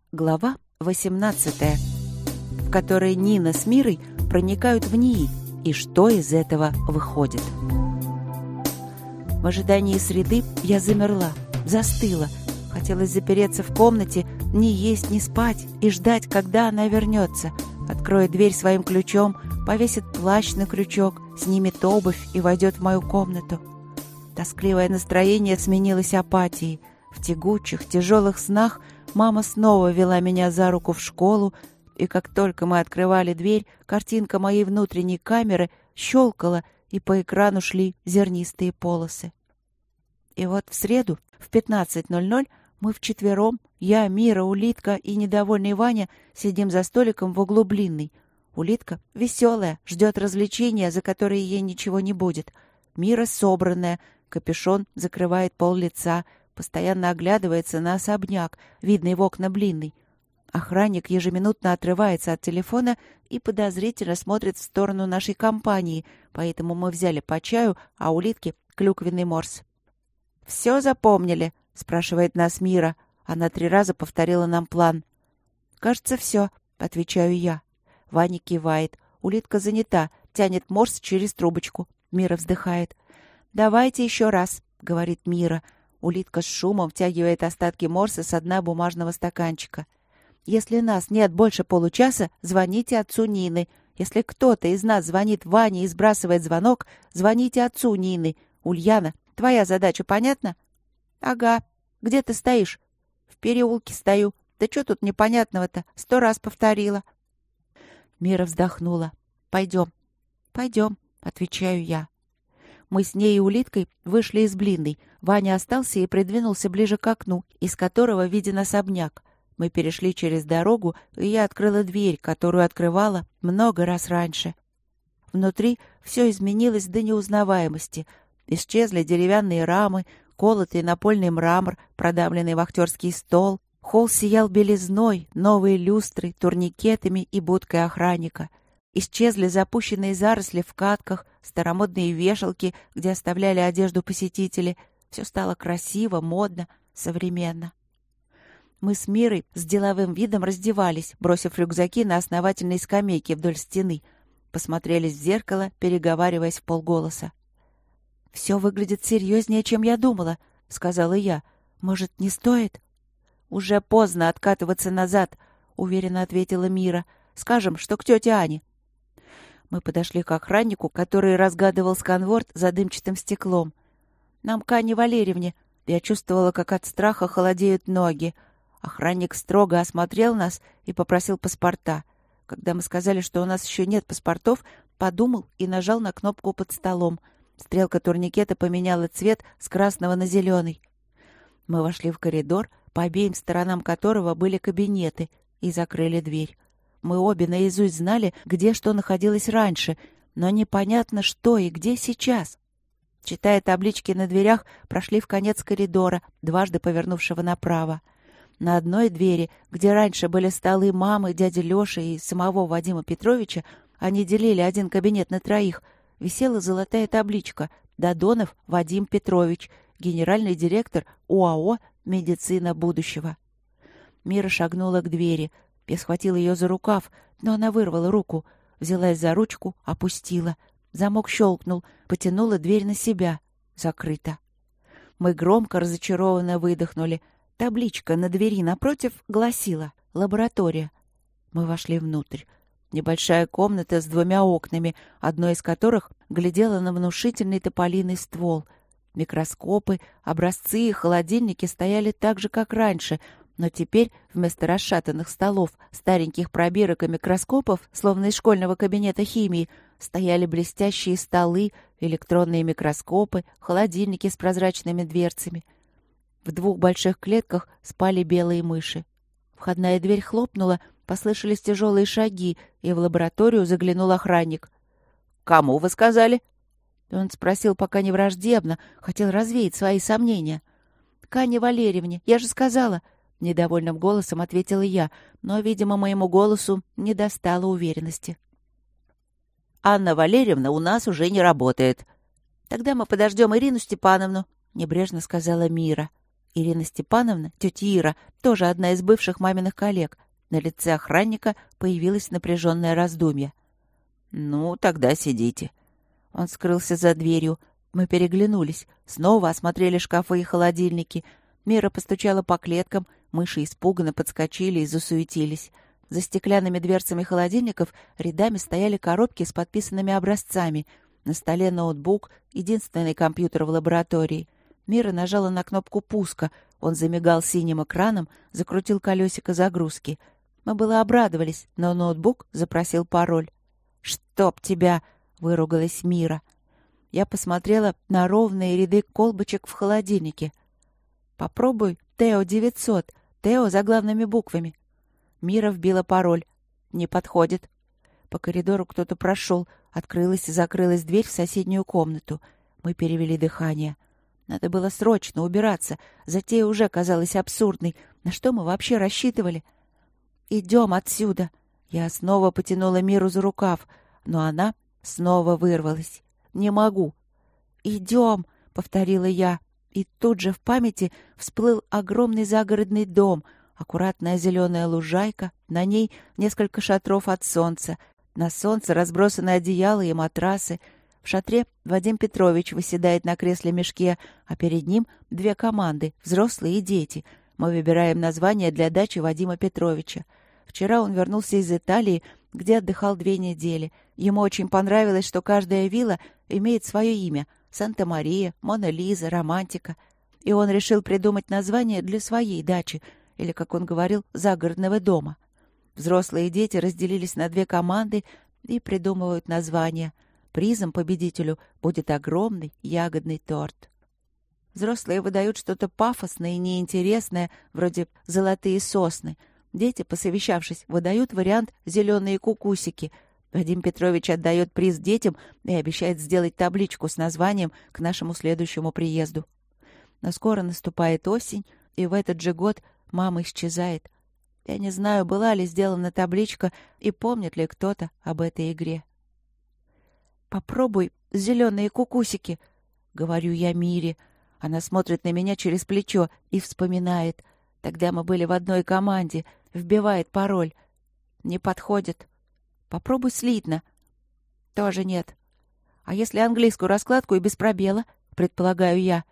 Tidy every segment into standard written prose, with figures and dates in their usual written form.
Глава 18, в которой Нина с Мирой проникают в НИИ, и что из этого выходит. В ожидании среды я замерла, застыла. Хотелось запереться в комнате, ни есть, ни спать и ждать, когда она вернется. Откроет дверь своим ключом, повесит плащ на крючок, снимет обувь и войдет в мою комнату. Тоскливое настроение сменилось апатией. В тягучих, тяжелых снах мама снова вела меня за руку в школу, и как только мы открывали дверь, картинка моей внутренней камеры щелкала, и по экрану шли зернистые полосы. И вот в среду в 15:00 мы вчетвером, я, Мира, Улитка и недовольный Ваня, сидим за столиком в углу блинной. Улитка веселая, ждет развлечения, за которые ей ничего не будет. Мира собранная, капюшон закрывает пол лица, постоянно оглядывается на особняк, видный в окна блинной. Охранник ежеминутно отрывается от телефона и подозрительно смотрит в сторону нашей компании, поэтому мы взяли по чаю, а улитки — клюквенный морс. «Все запомнили?» — спрашивает нас Мира. Она 3 раза повторила нам план. «Кажется, все», — отвечаю я. Ваня кивает. Улитка занята, тянет морс через трубочку. Мира вздыхает. «Давайте еще раз», — говорит Мира. Улитка с шумом втягивает остатки морса с дна бумажного стаканчика. «Если нас нет больше получаса, звоните отцу Нины. Если кто-то из нас звонит Ване и сбрасывает звонок, звоните отцу Нины. Ульяна, твоя задача понятна?» «Ага. Где ты стоишь?» «В переулке стою. Да что тут непонятного-то? 100 раз повторила». Мира вздохнула. «Пойдем». «Пойдем», — отвечаю я. Мы с ней и Улиткой вышли из блинной. Ваня остался и придвинулся ближе к окну, из которого виден особняк. Мы перешли через дорогу, и я открыла дверь, которую открывала много раз раньше. Внутри все изменилось до неузнаваемости. Исчезли деревянные рамы, колотый напольный мрамор, продавленный вахтерский стол. Холл сиял белизной, новые люстры, турникетами и будкой охранника. Исчезли запущенные заросли в катках, старомодные вешалки, где оставляли одежду посетители. Все стало красиво, модно, современно. Мы с Мирой с деловым видом раздевались, бросив рюкзаки на основательной скамейке вдоль стены. Посмотрелись в зеркало, переговариваясь вполголоса. «Все выглядит серьезнее, чем я думала», — сказала я. «Может, не стоит?» «Уже поздно откатываться назад», — уверенно ответила Мира. «Скажем, что к тете Ане». Мы подошли к охраннику, который разгадывал сканворд за дымчатым стеклом. «Нам к Анне Валерьевне». Я чувствовала, как от страха холодеют ноги. Охранник строго осмотрел нас и попросил паспорта. Когда мы сказали, что у нас еще нет паспортов, подумал и нажал на кнопку под столом. Стрелка турникета поменяла цвет с красного на зеленый. Мы вошли в коридор, по обеим сторонам которого были кабинеты, и закрыли дверь. Мы обе наизусть знали, где что находилось раньше, но непонятно, что и где сейчас. Читая таблички на дверях, прошли в конец коридора, дважды повернувшего направо. На одной двери, где раньше были столы мамы, дяди Лёши и самого Вадима Петровича, они делили один кабинет на 3, висела золотая табличка «Додонов Вадим Петрович, генеральный директор ОАО «Медицина будущего». Мира шагнула к двери. Я схватила ее за рукав, но она вырвала руку, взялась за ручку, опустила. Замок щелкнул, потянула дверь на себя. Закрыто. Мы громко, разочарованно выдохнули. Табличка на двери напротив гласила «Лаборатория». Мы вошли внутрь. Небольшая комната с 2 окнами, одно из которых глядело на внушительный тополиный ствол. Микроскопы, образцы и холодильники стояли так же, как раньше, но теперь вместо расшатанных столов, стареньких пробирок и микроскопов, словно из школьного кабинета химии, стояли блестящие столы, электронные микроскопы, холодильники с прозрачными дверцами. В 2 больших клетках спали белые мыши. Входная дверь хлопнула, послышались тяжелые шаги, и в лабораторию заглянул охранник. «Кому вы сказали?» Он спросил пока не враждебно, хотел развеять свои сомнения. «К Анне Валерьевне, я же сказала», — недовольным голосом ответила я, но, видимо, моему голосу не достало уверенности. «Анна Валерьевна у нас уже не работает». «Тогда мы подождем Ирину Степановну», — небрежно сказала Мира. Ирина Степановна, тетя Ира, тоже одна из бывших маминых коллег. На лице охранника появилось напряженное раздумье. «Ну, тогда сидите». Он скрылся за дверью. Мы переглянулись, снова осмотрели шкафы и холодильники. Мира постучала по клеткам, мыши испуганно подскочили и засуетились. За стеклянными дверцами холодильников рядами стояли коробки с подписанными образцами. На столе ноутбук, единственный компьютер в лаборатории. Мира нажала на кнопку пуска. Он замигал синим экраном, закрутил колесико загрузки. Мы было обрадовались, но ноутбук запросил пароль. «Чтоб тебя!» — выругалась Мира. Я посмотрела на ровные ряды колбочек в холодильнике. «Попробуй Тео-900, Тео заглавными буквами». Мира вбила пароль. «Не подходит». По коридору кто-то прошел. Открылась и закрылась дверь в соседнюю комнату. Мы перевели дыхание. Надо было срочно убираться. Затея уже казалась абсурдной. На что мы вообще рассчитывали? «Идем отсюда!» Я снова потянула Миру за рукав, но она снова вырвалась. «Не могу». «Идем!» — повторила я. И тут же в памяти всплыл огромный загородный дом, аккуратная зеленая лужайка, на ней несколько шатров от солнца. На солнце разбросаны одеяла и матрасы. В шатре Вадим Петрович выседает на кресле-мешке, а перед ним две команды — взрослые и дети. Мы выбираем название для дачи Вадима Петровича. Вчера он вернулся из Италии, где отдыхал 2 недели. Ему очень понравилось, что каждая вилла имеет свое имя — Санта-Мария, Мона-Лиза, Романтика. И он решил придумать название для своей дачи, или, как он говорил, загородного дома. Взрослые и дети разделились на 2 команды и придумывают названия. Призом победителю будет огромный ягодный торт. Взрослые выдают что-то пафосное и неинтересное, вроде «золотые сосны». Дети, посовещавшись, выдают вариант «зеленые кукусики». Вадим Петрович отдает приз детям и обещает сделать табличку с названием к нашему следующему приезду. Но скоро наступает осень, и в этот же год мама исчезает. Я не знаю, была ли сделана табличка и помнит ли кто-то об этой игре. «Попробуй зеленые кукусики», — говорю я Мире. Она смотрит на меня через плечо и вспоминает. Тогда мы были в одной команде. Вбивает пароль. Не подходит. Попробуй слитно. Тоже нет. А если английскую раскладку и без пробела, предполагаю я.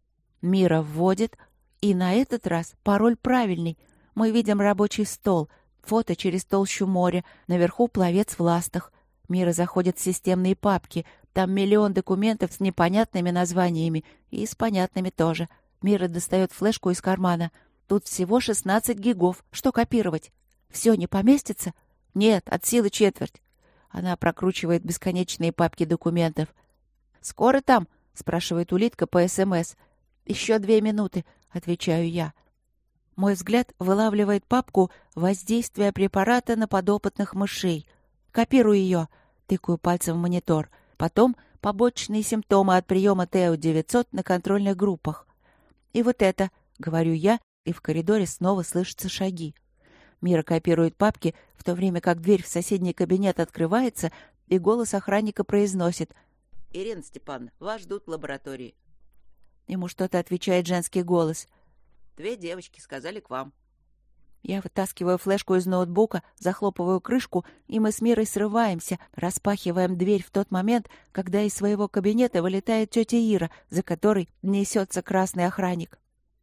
Мира вводит, и на этот раз пароль правильный. Мы видим рабочий стол, фото через толщу моря, наверху пловец в ластах. Мира заходит в системные папки. Там миллион документов с непонятными названиями и с понятными тоже. Мира достает флешку из кармана. Тут всего 16 гигов. Что копировать? Все не поместится? Нет, от силы четверть. Она прокручивает бесконечные папки документов. «Скоро там?» — спрашивает улитка по СМС. «Еще 2 минуты», — отвечаю я. Мой взгляд вылавливает папку «Воздействие препарата на подопытных мышей». Копирую ее, тыкаю пальцем в монитор. Потом побочные симптомы от приема ТЭО-900 на контрольных группах. «И вот это», — говорю я, и в коридоре снова слышатся шаги. Мира копирует папки, в то время как дверь в соседний кабинет открывается, и голос охранника произносит: «Ирина Степановна, вас ждут в лаборатории». Ему что-то отвечает женский голос. «2 девочки сказали к вам». Я вытаскиваю флешку из ноутбука, захлопываю крышку, и мы с Мирой срываемся, распахиваем дверь в тот момент, когда из своего кабинета вылетает тетя Ира, за которой несется красный охранник.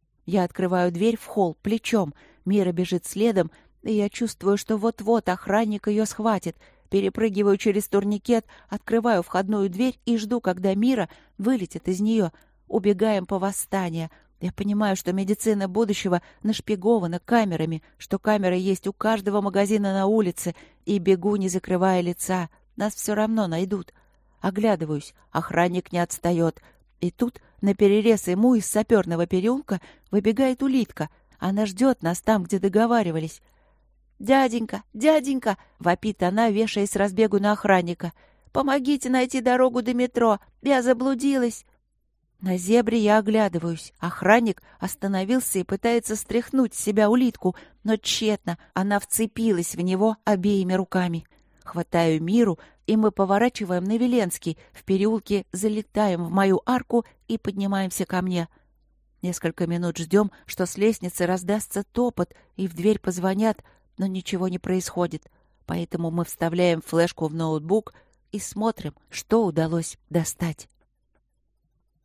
Я открываю дверь в холл плечом, Мира бежит следом, и я чувствую, что вот-вот охранник ее схватит. Перепрыгиваю через турникет, открываю входную дверь и жду, когда Мира вылетит из нее. Убегаем по восстанию. Я понимаю, что медицина будущего нашпигована камерами, что камеры есть у каждого магазина на улице, и бегу, не закрывая лица. Нас все равно найдут. Оглядываюсь, охранник не отстает. И тут наперерез ему из саперного переулка выбегает улитка. Она ждет нас там, где договаривались. «Дяденька, дяденька!» — вопит она, вешаясь с разбегу на охранника. «Помогите найти дорогу до метро! Я заблудилась!» На зебре я оглядываюсь. Охранник остановился и пытается стряхнуть с себя улитку, но тщетно. Она вцепилась в него обеими руками. Хватаю Миру, и мы поворачиваем на Веленский. В переулке залетаем в мою арку и поднимаемся ко мне. Несколько минут ждем, что с лестницы раздастся топот, и в дверь позвонят, но ничего не происходит. Поэтому мы вставляем флешку в ноутбук и смотрим, что удалось достать.